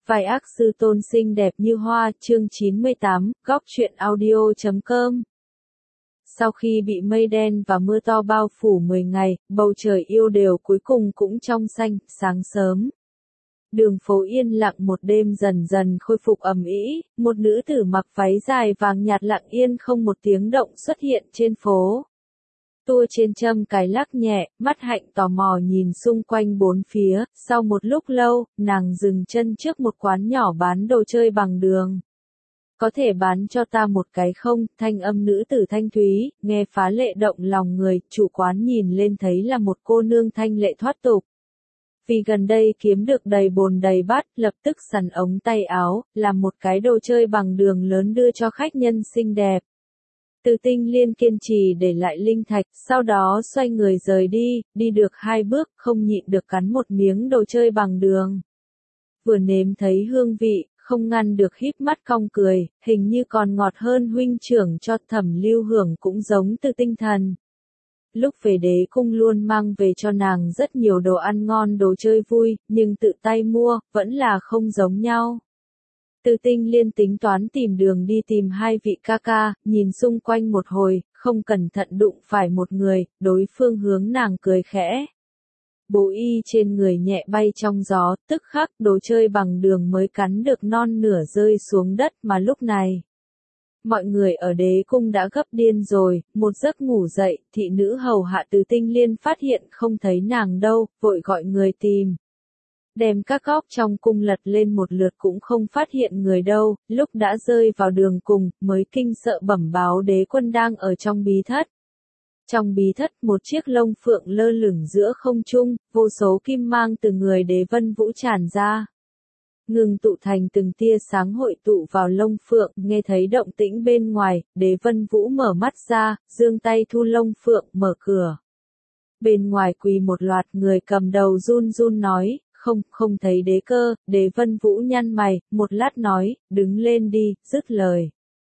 Vài ác sư tôn xinh đẹp như hoa, chương 98, góc truyện audio.com. Sau khi bị mây đen và mưa to bao phủ 10 ngày, bầu trời yêu đều cuối cùng cũng trong xanh, sáng sớm. Đường phố yên lặng một đêm dần dần khôi phục ầm ĩ, một nữ tử mặc váy dài vàng nhạt lặng yên không một tiếng động xuất hiện trên phố. Tua trên châm cài lắc nhẹ, mắt hạnh tò mò nhìn xung quanh bốn phía, sau một lúc lâu, nàng dừng chân trước một quán nhỏ bán đồ chơi bằng đường. Có thể bán cho ta một cái không? Thanh âm nữ tử thanh thúy, nghe phá lệ động lòng người, chủ quán nhìn lên thấy là một cô nương thanh lệ thoát tục. Vì gần đây kiếm được đầy bồn đầy bát, lập tức sắn ống tay áo, làm một cái đồ chơi bằng đường lớn đưa cho khách nhân xinh đẹp. Từ Tinh Liên kiên trì để lại linh thạch, sau đó xoay người rời đi, đi được 2 bước, không nhịn được cắn một miếng đồ chơi bằng đường. Vừa nếm thấy hương vị, không ngăn được híp mắt cong cười, hình như còn ngọt hơn huynh trưởng cho Thẩm Lưu Hưởng cũng giống Từ Tinh Thần. Lúc về đế cung luôn mang về cho nàng rất nhiều đồ ăn ngon đồ chơi vui, nhưng tự tay mua, vẫn là không giống nhau. Từ Tinh Liên tính toán tìm đường đi tìm 2 vị ca ca, nhìn xung quanh một hồi, không cẩn thận đụng phải một người, đối phương hướng nàng cười khẽ. Bố y trên người nhẹ bay trong gió, tức khắc đồ chơi bằng đường mới cắn được non nửa rơi xuống đất mà lúc này. Mọi người ở đế cung đã gấp điên rồi, một giấc ngủ dậy, thị nữ hầu hạ Từ Tinh Liên phát hiện không thấy nàng đâu, vội gọi người tìm. Đem các góc trong cung lật lên một lượt cũng không phát hiện người đâu, lúc đã rơi vào đường cùng, mới kinh sợ bẩm báo đế quân đang ở trong bí thất. Trong bí thất một chiếc lông phượng lơ lửng giữa không trung, vô số kim mang từ người đế vân vũ tràn ra. Ngừng tụ thành từng tia sáng hội tụ vào lông phượng, nghe thấy động tĩnh bên ngoài, đế vân vũ mở mắt ra, giương tay thu lông phượng, mở cửa. Bên ngoài quỳ một loạt người cầm đầu run run nói, không thấy đế cơ, đế vân vũ nhăn mày, một lát nói, đứng lên đi, dứt lời.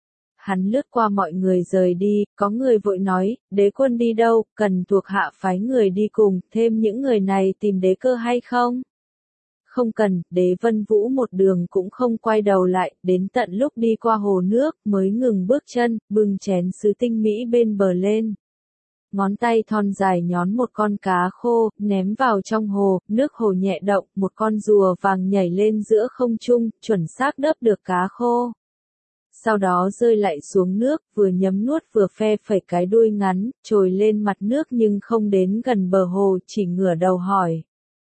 Hắn lướt qua mọi người rời đi, có người vội nói, đế quân đi đâu, cần thuộc hạ phái người đi cùng, thêm những người này tìm đế cơ hay không? Không cần, đế vân vũ một đường cũng không quay đầu lại, đến tận lúc đi qua hồ nước, mới ngừng bước chân, bưng chén sứ tinh mỹ bên bờ lên. Ngón tay thon dài nhón một con cá khô, ném vào trong hồ, nước hồ nhẹ động, một con rùa vàng nhảy lên giữa không trung, chuẩn xác đớp được cá khô. Sau đó rơi lại xuống nước, vừa nhấm nuốt vừa phe phẩy cái đuôi ngắn, trồi lên mặt nước nhưng không đến gần bờ hồ, chỉ ngửa đầu hỏi.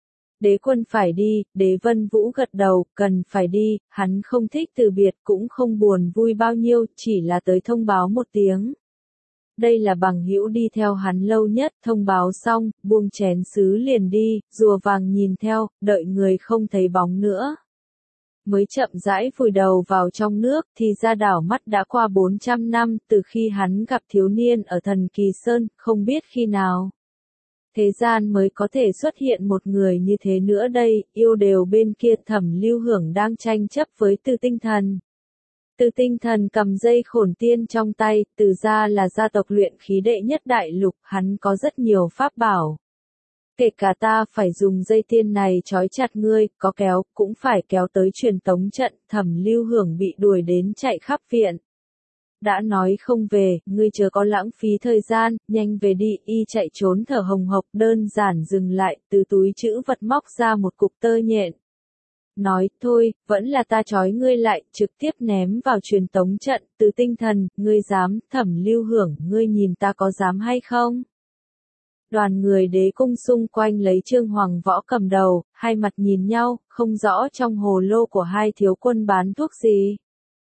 Đế quân phải đi, đế vân vũ gật đầu, cần phải đi, hắn không thích từ biệt cũng không buồn vui bao nhiêu, chỉ là tới thông báo một tiếng. Đây là bằng hữu đi theo hắn lâu nhất, thông báo xong, buông chén sứ liền đi, rùa vàng nhìn theo, đợi người không thấy bóng nữa. Mới chậm rãi vùi đầu vào trong nước, thì ra đảo mắt đã qua 400 năm, từ khi hắn gặp thiếu niên ở Thần Kỳ Sơn, không biết khi nào. Thế gian mới có thể xuất hiện một người như thế nữa đây, yêu đều bên kia Thẩm Lưu Hưởng đang tranh chấp với Từ Tinh Thần. Từ Tinh Thần cầm dây khổn tiên trong tay, Từ gia là gia tộc luyện khí đệ nhất đại lục, hắn có rất nhiều pháp bảo. Kể cả ta phải dùng dây tiên này trói chặt ngươi, có kéo, cũng phải kéo tới truyền tống trận, Thẩm Lưu Hưởng bị đuổi đến chạy khắp viện. Đã nói không về, ngươi chớ có lãng phí thời gian, nhanh về đi, y chạy trốn thở hồng hộc, đơn giản dừng lại, từ túi trữ vật móc ra một cục tơ nhện. Nói, thôi, vẫn là ta trói ngươi lại, trực tiếp ném vào truyền tống trận, Từ Tinh Thần, ngươi dám, Thẩm Lưu Hưởng, ngươi nhìn ta có dám hay không? Đoàn người đế cung xung quanh lấy Trương Hoàng Võ cầm đầu, hai mặt nhìn nhau, không rõ trong hồ lô của hai thiếu quân bán thuốc gì.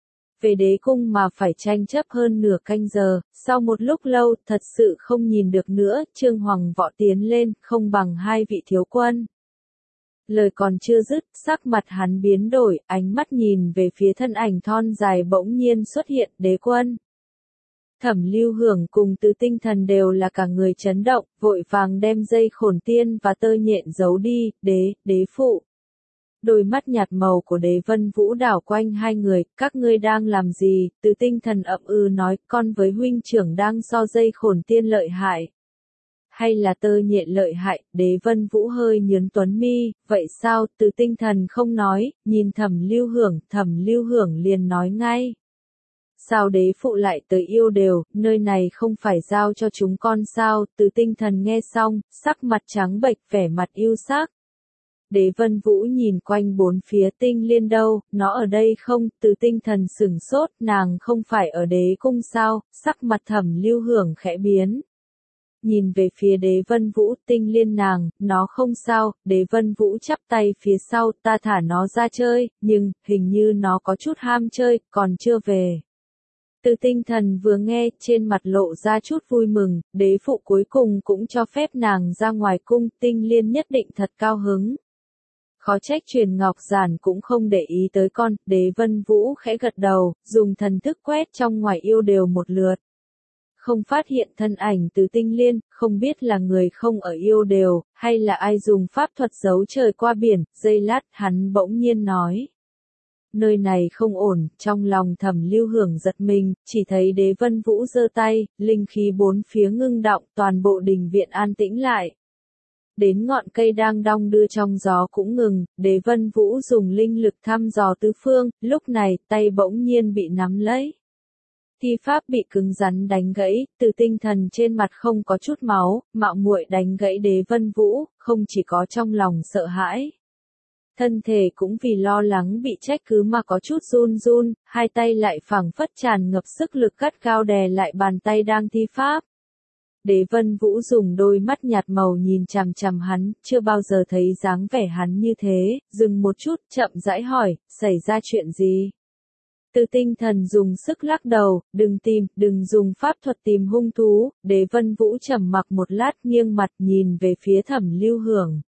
Về đế cung mà phải tranh chấp hơn nửa canh giờ, sau một lúc lâu, thật sự không nhìn được nữa, Trương Hoàng Võ tiến lên, không bằng hai vị thiếu quân. Lời còn chưa dứt, sắc mặt hắn biến đổi, ánh mắt nhìn về phía thân ảnh thon dài bỗng nhiên xuất hiện, đế quân. Thẩm Lưu Hưởng cùng Từ Tinh Thần đều là cả người chấn động, vội vàng đem dây khổn tiên và tơ nhện giấu đi, đế phụ. Đôi mắt nhạt màu của đế vân vũ đảo quanh hai người, các ngươi đang làm gì, Từ Tinh Thần ậm nói, con với huynh trưởng đang so dây khổn tiên lợi hại. hay là tơ nhện lợi hại, Đế Vân Vũ hơi nhướng tuấn mi, vậy sao, Từ Tinh Thần không nói, nhìn Thẩm Lưu Hưởng liền nói ngay. Sao đế phụ lại tới yêu đều, nơi này không phải giao cho chúng con sao, Từ Tinh Thần nghe xong, sắc mặt trắng bệch vẻ mặt yêu sắc. Đế Vân Vũ nhìn quanh bốn phía Tinh Liên đâu, nó ở đây không, Từ Tinh Thần sửng sốt, nàng không phải ở đế cung sao, sắc mặt Thẩm Lưu Hưởng khẽ biến. Nhìn về phía Đế Vân Vũ, Tinh Liên nàng, nó không sao, Đế Vân Vũ chắp tay phía sau, ta thả nó ra chơi, nhưng, hình như nó có chút ham chơi, còn chưa về. Từ Tinh Thần vừa nghe, trên mặt lộ ra chút vui mừng, đế phụ cuối cùng cũng cho phép nàng ra ngoài cung, Tinh Liên nhất định thật cao hứng. Khó trách Truyền Ngọc Giản cũng không để ý tới con, Đế Vân Vũ khẽ gật đầu, dùng thần thức quét trong ngoài yêu đều một lượt. Không phát hiện thân ảnh Từ Tinh Liên, không biết là người không ở yêu đều, hay là ai dùng pháp thuật giấu trời qua biển, giây lát hắn bỗng nhiên nói. Nơi này không ổn, trong lòng Thẩm Lưu Hưởng giật mình, chỉ thấy Đế Vân Vũ giơ tay, linh khí bốn phía ngưng động, toàn bộ đình viện an tĩnh lại. Đến ngọn cây đang đong đưa trong gió cũng ngừng, Đế Vân Vũ dùng linh lực thăm dò tứ phương, lúc này tay bỗng nhiên bị nắm lấy. Thi pháp bị cứng rắn đánh gãy, Từ Tinh Thần trên mặt không có chút máu, mạo muội đánh gãy Đế Vân Vũ, không chỉ có trong lòng sợ hãi. Thân thể cũng vì lo lắng bị trách cứ mà có chút run run, hai tay lại phảng phất tràn ngập sức lực gắt gao đè lại bàn tay đang thi pháp. Đế Vân Vũ dùng đôi mắt nhạt màu nhìn chằm chằm hắn, chưa bao giờ thấy dáng vẻ hắn như thế, dừng một chút, chậm rãi hỏi, xảy ra chuyện gì? Từ Tinh Thần dùng sức lắc đầu, đừng dùng pháp thuật tìm hung thú, Đế Vân Vũ trầm mặc một lát nghiêng mặt nhìn về phía Thẩm Lưu Hưởng.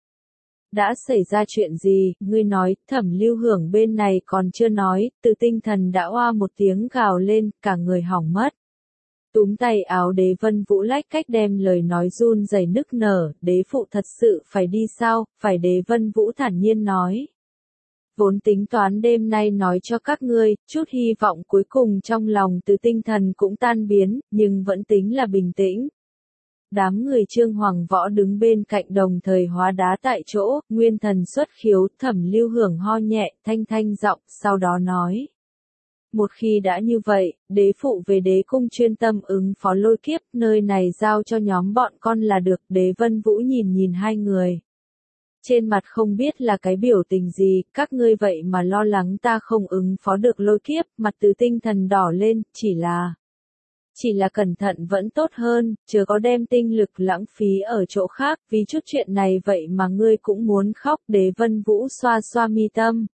Đã xảy ra chuyện gì, ngươi nói, Thẩm Lưu Hưởng bên này còn chưa nói, Từ Tinh Thần đã oa một tiếng gào lên, cả người hỏng mất. Túm tay áo Đế Vân Vũ lách cách đem lời nói run rẩy nức nở, đế phụ thật sự phải đi sao, phải Đế Vân Vũ thản nhiên nói. Vốn tính toán đêm nay nói cho các ngươi, chút hy vọng cuối cùng trong lòng Từ Tinh Thần cũng tan biến, nhưng vẫn tính là bình tĩnh. Đám người Trương Hoàng Võ đứng bên cạnh đồng thời hóa đá tại chỗ, nguyên thần xuất khiếu, Thẩm Lưu Hưởng ho nhẹ, thanh giọng, sau đó nói. Một khi đã như vậy, đế phụ về đế cung chuyên tâm ứng phó lôi kiếp, nơi này giao cho nhóm bọn con là được, Đế Vân Vũ nhìn hai người. Trên mặt không biết là cái biểu tình gì, các ngươi vậy mà lo lắng ta không ứng phó được lôi kiếp, mặt Từ Tinh Thần đỏ lên, chỉ là cẩn thận vẫn tốt hơn, chớ có đem tinh lực lãng phí ở chỗ khác, vì chút chuyện này vậy mà ngươi cũng muốn khóc, Đế Vân Vũ xoa xoa mi tâm.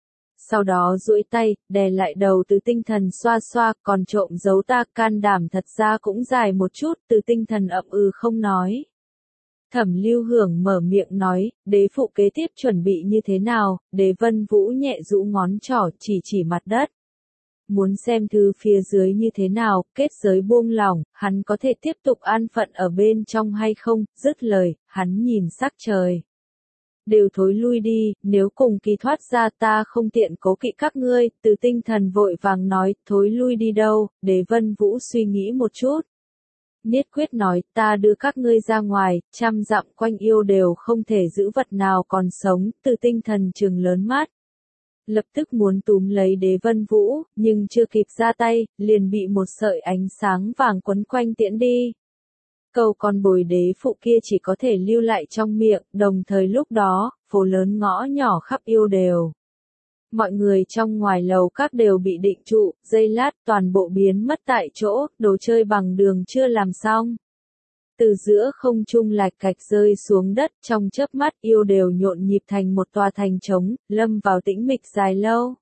Sau đó duỗi tay, đè lại đầu Từ Tinh Thần xoa, còn trộm giấu ta, can đảm thật ra cũng dài một chút, Từ Tinh Thần ậm không nói. Thẩm Lưu Hưởng mở miệng nói, đế phụ kế tiếp chuẩn bị như thế nào, Đế Vân Vũ nhẹ rũ ngón trỏ chỉ mặt đất. Muốn xem thứ phía dưới như thế nào, kết giới buông lỏng, hắn có thể tiếp tục an phận ở bên trong hay không, dứt lời, hắn nhìn sắc trời. Đều thối lui đi, nếu cùng kỳ thoát ra ta không tiện cố kỵ các ngươi, Từ Tinh Thần vội vàng nói, thối lui đi đâu, Đế Vân Vũ suy nghĩ một chút. Niết quyết nói, ta đưa các ngươi ra ngoài, 100 dặm quanh yêu đều không thể giữ vật nào còn sống, Từ Tinh Thần trừng lớn mắt. Lập tức muốn túm lấy Đế Vân Vũ, nhưng chưa kịp ra tay, liền bị một sợi ánh sáng vàng quấn quanh tiễn đi. Câu con bồi đế phụ kia chỉ có thể lưu lại trong miệng, đồng thời lúc đó, phố lớn ngõ nhỏ khắp yêu đều. Mọi người trong ngoài lầu các đều bị định trụ, giây lát toàn bộ biến mất tại chỗ, đồ chơi bằng đường chưa làm xong. Từ giữa không trung lạch cạch rơi xuống đất, trong chớp mắt yêu đều nhộn nhịp thành một tòa thành trống, lâm vào tĩnh mịch dài lâu.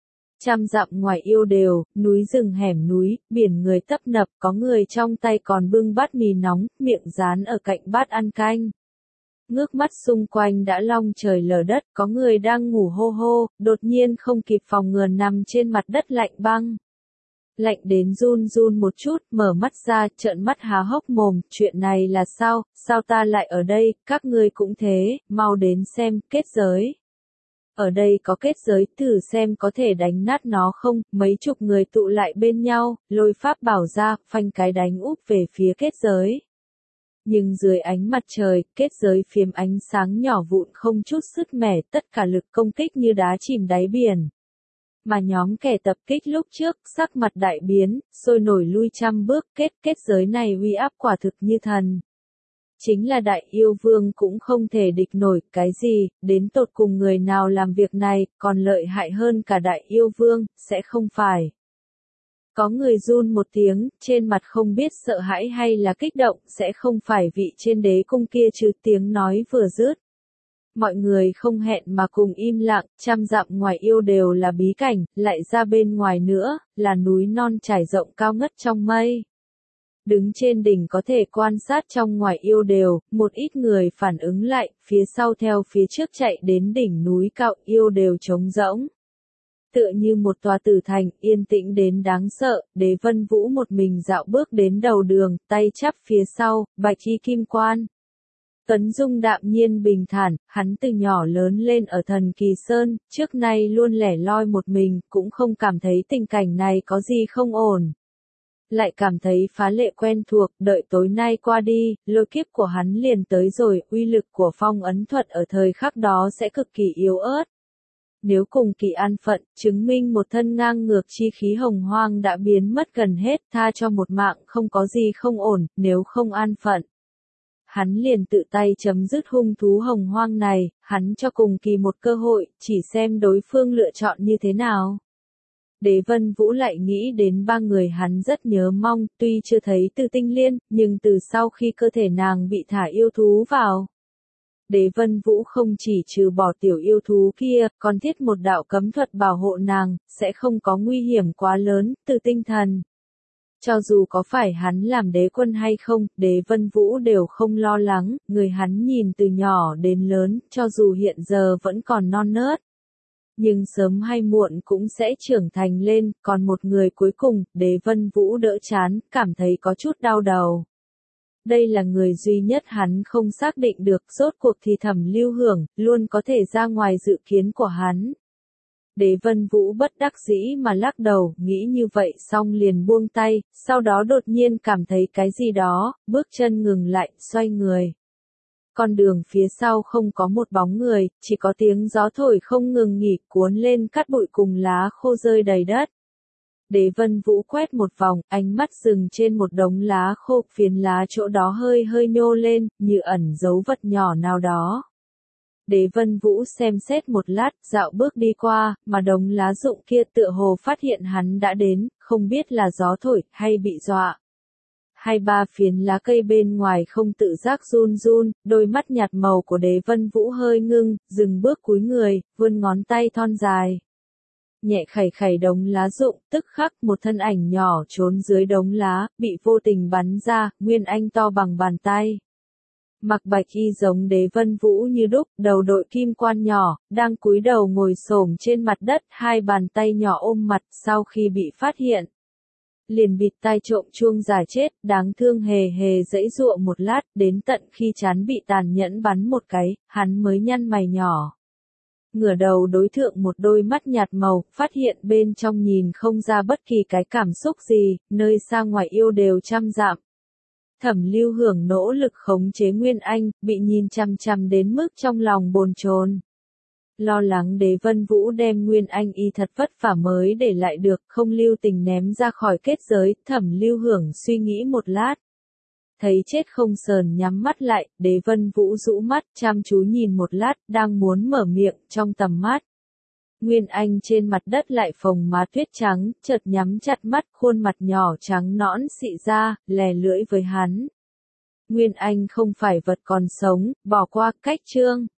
100 dặm ngoài yêu đều, núi rừng hẻm núi, biển người tấp nập, có người trong tay còn bưng bát mì nóng, miệng dán ở cạnh bát ăn canh. Ngước mắt xung quanh đã long trời lở đất, có người đang ngủ hô hô, đột nhiên không kịp phòng ngừa nằm trên mặt đất lạnh băng. Lạnh đến run một chút, mở mắt ra, trợn mắt há hốc mồm, chuyện này là sao ta lại ở đây, các ngươi cũng thế, mau đến xem, kết giới. Ở đây có kết giới, thử xem có thể đánh nát nó không, mấy chục người tụ lại bên nhau, lôi pháp bảo ra, phanh cái đánh úp về phía kết giới. Nhưng dưới ánh mặt trời, kết giới phiếm ánh sáng nhỏ vụn không chút sứt mẻ, tất cả lực công kích như đá chìm đáy biển. Mà nhóm kẻ tập kích lúc trước, sắc mặt đại biến, sôi nổi lui trăm bước, kết giới này uy áp quả thực như thần. Chính là đại yêu vương cũng không thể địch nổi, cái gì, đến tột cùng người nào làm việc này, còn lợi hại hơn cả đại yêu vương, sẽ không phải. Có người run một tiếng, trên mặt không biết sợ hãi hay là kích động, sẽ không phải vị trên đế cung kia chứ, tiếng nói vừa dứt. Mọi người không hẹn mà cùng im lặng, trăm dặm ngoài yêu đều là bí cảnh, lại ra bên ngoài nữa, là núi non trải rộng cao ngất trong mây. Đứng trên đỉnh có thể quan sát trong ngoài yêu đều, một ít người phản ứng lại, phía sau theo phía trước chạy đến đỉnh núi cao yêu đều trống rỗng. Tựa như một tòa tử thành, yên tĩnh đến đáng sợ, Đế Vân Vũ một mình dạo bước đến đầu đường, tay chắp phía sau, bạch y kim quan. Tuấn Dung đạm nhiên bình thản, hắn từ nhỏ lớn lên ở Thần Kỳ Sơn, trước nay luôn lẻ loi một mình, cũng không cảm thấy tình cảnh này có gì không ổn. Lại cảm thấy phá lệ quen thuộc, đợi tối nay qua đi, lôi kiếp của hắn liền tới rồi, uy lực của phong ấn thuật ở thời khắc đó sẽ cực kỳ yếu ớt. Nếu cùng kỳ an phận, chứng minh một thân ngang ngược chi khí hồng hoang đã biến mất gần hết, tha cho một mạng không có gì không ổn, nếu không an phận. Hắn liền tự tay chấm dứt hung thú hồng hoang này, hắn cho cùng kỳ một cơ hội, chỉ xem đối phương lựa chọn như thế nào. Đế Vân Vũ lại nghĩ đến ba người hắn rất nhớ mong, tuy chưa thấy Từ Tinh Liên, nhưng từ sau khi cơ thể nàng bị thả yêu thú vào. Đế Vân Vũ không chỉ trừ bỏ tiểu yêu thú kia, còn thiết một đạo cấm thuật bảo hộ nàng, sẽ không có nguy hiểm quá lớn, từ tinh thần. Cho dù có phải hắn làm đế quân hay không, Đế Vân Vũ đều không lo lắng, người hắn nhìn từ nhỏ đến lớn, cho dù hiện giờ vẫn còn non nớt. Nhưng sớm hay muộn cũng sẽ trưởng thành lên, còn một người cuối cùng, Đế Vân Vũ đỡ chán, cảm thấy có chút đau đầu. Đây là người duy nhất hắn không xác định được, rốt cuộc thì Thẩm Lưu Hưởng, luôn có thể ra ngoài dự kiến của hắn. Đế Vân Vũ bất đắc dĩ mà lắc đầu, nghĩ như vậy xong liền buông tay, sau đó đột nhiên cảm thấy cái gì đó, bước chân ngừng lại, xoay người. Con đường phía sau không có một bóng người, chỉ có tiếng gió thổi không ngừng nghỉ cuốn lên cát bụi cùng lá khô rơi đầy đất. Đế Vân Vũ quét một vòng, ánh mắt dừng trên một đống lá khô, phiến lá chỗ đó hơi hơi nhô lên, như ẩn dấu vật nhỏ nào đó. Đế Vân Vũ xem xét một lát, dạo bước đi qua, mà đống lá rụng kia tựa hồ phát hiện hắn đã đến, không biết là gió thổi, hay bị dọa. Hai ba phiến lá cây bên ngoài không tự giác run run, đôi mắt nhạt màu của Đế Vân Vũ hơi ngưng, dừng bước cúi người, vươn ngón tay thon dài. Nhẹ khẩy khẩy đống lá rụng, tức khắc một thân ảnh nhỏ trốn dưới đống lá, bị vô tình bắn ra, nguyên anh to bằng bàn tay. Mặc bạch y giống Đế Vân Vũ như đúc, đầu đội kim quan nhỏ, đang cúi đầu ngồi xổm trên mặt đất, hai bàn tay nhỏ ôm mặt, sau khi bị phát hiện. Liền bịt tai trộm chuông giả chết, đáng thương hề hề giãy giụa một lát, đến tận khi trán bị tàn nhẫn bắn một cái, hắn mới nhăn mày nhỏ. Ngửa đầu đối thượng một đôi mắt nhạt màu, phát hiện bên trong nhìn không ra bất kỳ cái cảm xúc gì, nơi xa ngoài yêu đều trăm dặm. Thẩm Lưu Hưởng nỗ lực khống chế Nguyên Anh, bị nhìn chằm chằm đến mức trong lòng bồn chồn. Lo lắng Đế Vân Vũ đem Nguyên Anh y thật vất vả mới để lại được, không lưu tình ném ra khỏi kết giới, Thẩm Lưu Hưởng suy nghĩ một lát. Thấy chết không sờn nhắm mắt lại, Đế Vân Vũ rũ mắt, chăm chú nhìn một lát, đang muốn mở miệng, trong tầm mắt. Nguyên Anh trên mặt đất lại phồng má tuyết trắng, chợt nhắm chặt mắt, khuôn mặt nhỏ trắng nõn xị ra, lè lưỡi với hắn. Nguyên Anh không phải vật còn sống, bỏ qua cách chương.